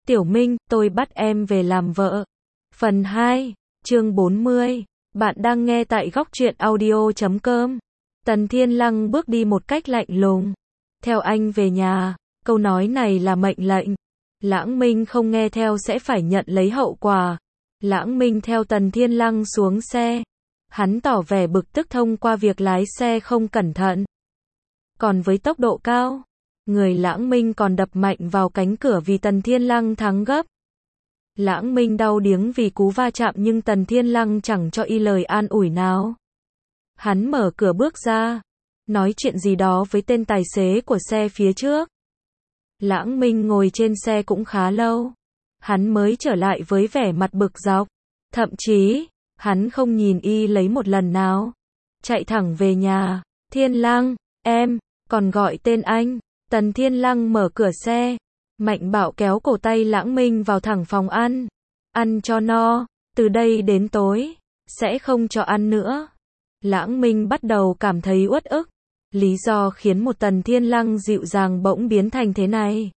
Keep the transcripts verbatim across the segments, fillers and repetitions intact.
Tiểu Minh, tôi bắt em về làm vợ. Phần hai, chương bốn mươi. Bạn đang nghe tại góc truyện audio chấm com. Tần Thiên Lăng bước đi một cách lạnh lùng. Theo anh về nhà. Câu nói này là mệnh lệnh. Lãng Minh không nghe theo sẽ phải nhận lấy hậu quả. Lãng Minh theo Tần Thiên Lăng xuống xe. Hắn tỏ vẻ bực tức thông qua việc lái xe không cẩn thận. Còn với tốc độ cao, người Lãng Minh còn đập mạnh vào cánh cửa vì Tần Thiên Lăng thắng gấp. Lãng Minh đau điếng vì cú va chạm nhưng Tần Thiên Lăng chẳng cho y lời an ủi nào. Hắn mở cửa bước ra, nói chuyện gì đó với tên tài xế của xe phía trước. Lãng Minh ngồi trên xe cũng khá lâu. Hắn mới trở lại với vẻ mặt bực dọc. Thậm chí, hắn không nhìn y lấy một lần nào. Chạy thẳng về nhà. Thiên Lăng, em, còn gọi tên anh. Tần Thiên Lăng mở cửa xe. Mạnh bạo kéo cổ tay Lãng Minh vào thẳng phòng ăn. Ăn cho no, từ đây đến tối, sẽ không cho ăn nữa. Lãng Minh bắt đầu cảm thấy uất ức. Lý do khiến một Tần Thiên Lăng dịu dàng bỗng biến thành thế này.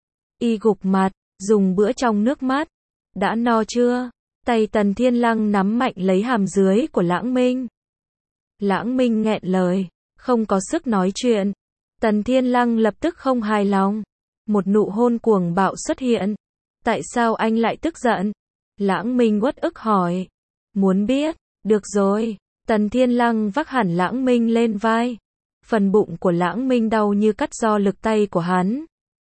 Y gục mặt, dùng bữa trong nước mắt. Đã no chưa? Tay Tần Thiên Lăng nắm mạnh lấy hàm dưới của Lãng Minh. Lãng Minh nghẹn lời, không có sức nói chuyện. Tần Thiên Lăng lập tức không hài lòng. Một nụ hôn cuồng bạo xuất hiện. Tại sao anh lại tức giận? Lãng Minh uất ức hỏi. Muốn biết? Được rồi. Tần Thiên Lăng vác hẳn Lãng Minh lên vai. Phần bụng của Lãng Minh đau như cắt do lực tay của hắn.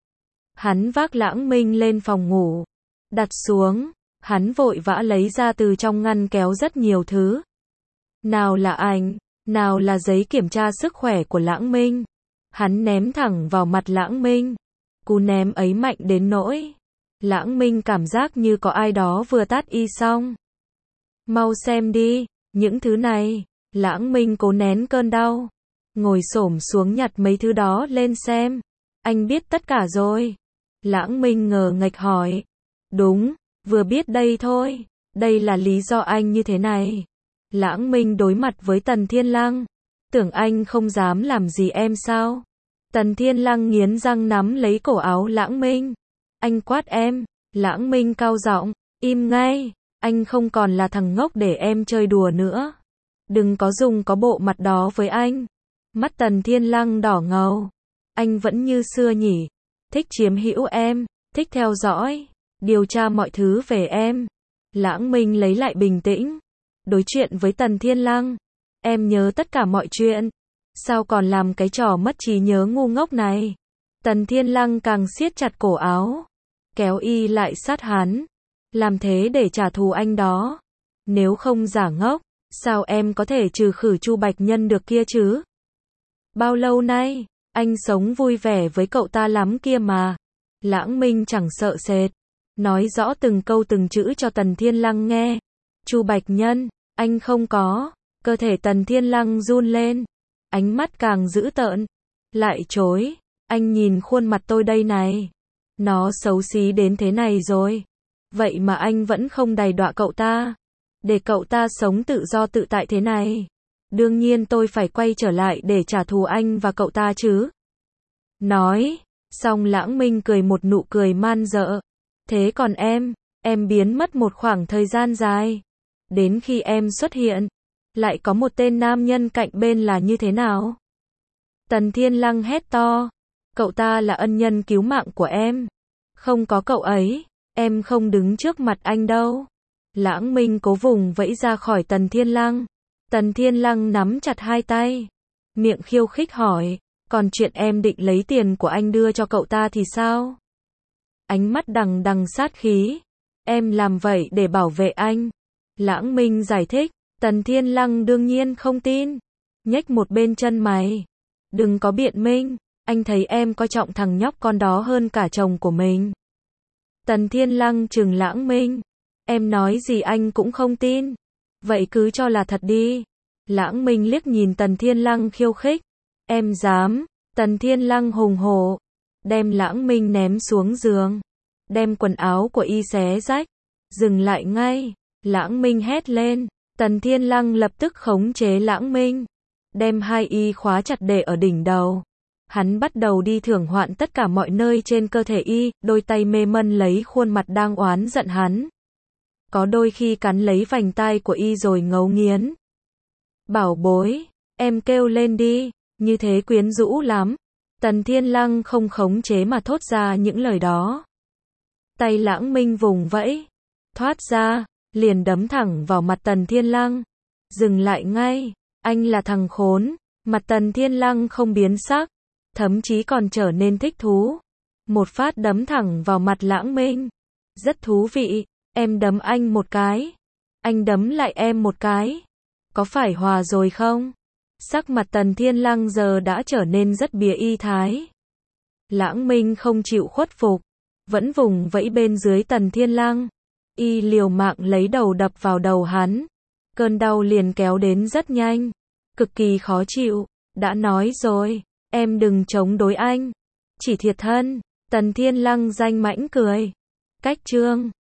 Hắn vác Lãng Minh lên phòng ngủ. Đặt xuống. Hắn vội vã lấy ra từ trong ngăn kéo rất nhiều thứ. Nào là ảnh, nào là giấy kiểm tra sức khỏe của Lãng Minh. Hắn ném thẳng vào mặt Lãng Minh. Cú ném ấy mạnh đến nỗi Lãng Minh cảm giác như có ai đó vừa tát y xong. Mau xem đi, những thứ này. Lãng Minh cố nén cơn đau, ngồi xổm xuống nhặt mấy thứ đó lên xem. Anh biết tất cả rồi. Lãng Minh ngờ nghệch hỏi. Đúng, vừa biết đây thôi. Đây là lý do anh như thế này. Lãng Minh đối mặt với Tần Thiên Lăng. Tưởng anh không dám làm gì em sao? Tần Thiên Lăng nghiến răng nắm lấy cổ áo Lãng Minh. Anh quát em. Lãng Minh cao giọng. Im ngay. Anh không còn là thằng ngốc để em chơi đùa nữa. Đừng có dùng có bộ mặt đó với anh. Mắt Tần Thiên Lăng đỏ ngầu. Anh vẫn như xưa nhỉ. Thích chiếm hữu em. Thích theo dõi. Điều tra mọi thứ về em. Lãng Minh lấy lại bình tĩnh. Đối chuyện với Tần Thiên Lăng. Em nhớ tất cả mọi chuyện. Sao còn làm cái trò mất trí nhớ ngu ngốc này? Tần Thiên Lăng càng siết chặt cổ áo. Kéo y lại sát hắn. Làm thế để trả thù anh đó. Nếu không giả ngốc, sao em có thể trừ khử Chu Bạch Nhân được kia chứ? Bao lâu nay, anh sống vui vẻ với cậu ta lắm kia mà. Lãng Minh chẳng sợ sệt. Nói rõ từng câu từng chữ cho Tần Thiên Lăng nghe. Chu Bạch Nhân, anh không có. Cơ thể Tần Thiên Lăng run lên. Ánh mắt càng dữ tợn. Lại chối. Anh nhìn khuôn mặt tôi đây này. Nó xấu xí đến thế này rồi. Vậy mà anh vẫn không đày đọa cậu ta. Để cậu ta sống tự do tự tại thế này. Đương nhiên tôi phải quay trở lại để trả thù anh và cậu ta chứ. Nói. Xong Lãng Minh cười một nụ cười man dợ. Thế còn em, em biến mất một khoảng thời gian dài. Đến khi em xuất hiện, lại có một tên nam nhân cạnh bên là như thế nào? Tần Thiên Lăng hét to. Cậu ta là ân nhân cứu mạng của em. Không có cậu ấy, em không đứng trước mặt anh đâu. Lãng Minh cố vùng vẫy ra khỏi Tần Thiên Lăng. Tần Thiên Lăng nắm chặt hai tay. Miệng khiêu khích hỏi. Còn chuyện em định lấy tiền của anh đưa cho cậu ta thì sao? Ánh mắt đằng đằng sát khí. Em làm vậy để bảo vệ anh. Lãng Minh giải thích. Tần Thiên Lăng đương nhiên không tin. Nhếch một bên chân mày. Đừng có biện minh. Anh thấy em coi trọng thằng nhóc con đó hơn cả chồng của mình. Tần Thiên Lăng trừng Lãng Minh. Em nói gì anh cũng không tin. Vậy cứ cho là thật đi. Lãng Minh liếc nhìn Tần Thiên Lăng khiêu khích. Em dám. Tần Thiên Lăng hùng hổ. Đem Lãng Minh ném xuống giường. Đem quần áo của y xé rách. Dừng lại ngay. Lãng Minh hét lên. Tần Thiên Lăng lập tức khống chế Lãng Minh. Đem hai y khóa chặt để ở đỉnh đầu. Hắn bắt đầu đi thưởng hoạn tất cả mọi nơi trên cơ thể y, đôi tay mê mân lấy khuôn mặt đang oán giận hắn. Có đôi khi cắn lấy vành tai của y rồi ngấu nghiến. Bảo bối, em kêu lên đi, như thế quyến rũ lắm. Tần Thiên Lăng không khống chế mà thốt ra những lời đó. Tay Lãng Minh vùng vẫy, thoát ra, liền đấm thẳng vào mặt Tần Thiên Lăng. Dừng lại ngay, anh là thằng khốn. Mặt Tần Thiên Lăng không biến sắc, thậm chí còn trở nên thích thú. Một phát đấm thẳng vào mặt Lãng Minh. Rất thú vị, em đấm anh một cái. Anh đấm lại em một cái. Có phải hòa rồi không? Sắc mặt Tần Thiên Lăng giờ đã trở nên rất bía y thái. Lãng Minh không chịu khuất phục, vẫn vùng vẫy bên dưới Tần Thiên Lăng. Y liều mạng lấy đầu đập vào đầu hắn. Cơn đau liền kéo đến rất nhanh, cực kỳ khó chịu. Đã nói rồi, em đừng chống đối anh, chỉ thiệt thân. Tần Thiên Lăng danh mãnh cười. Cách chương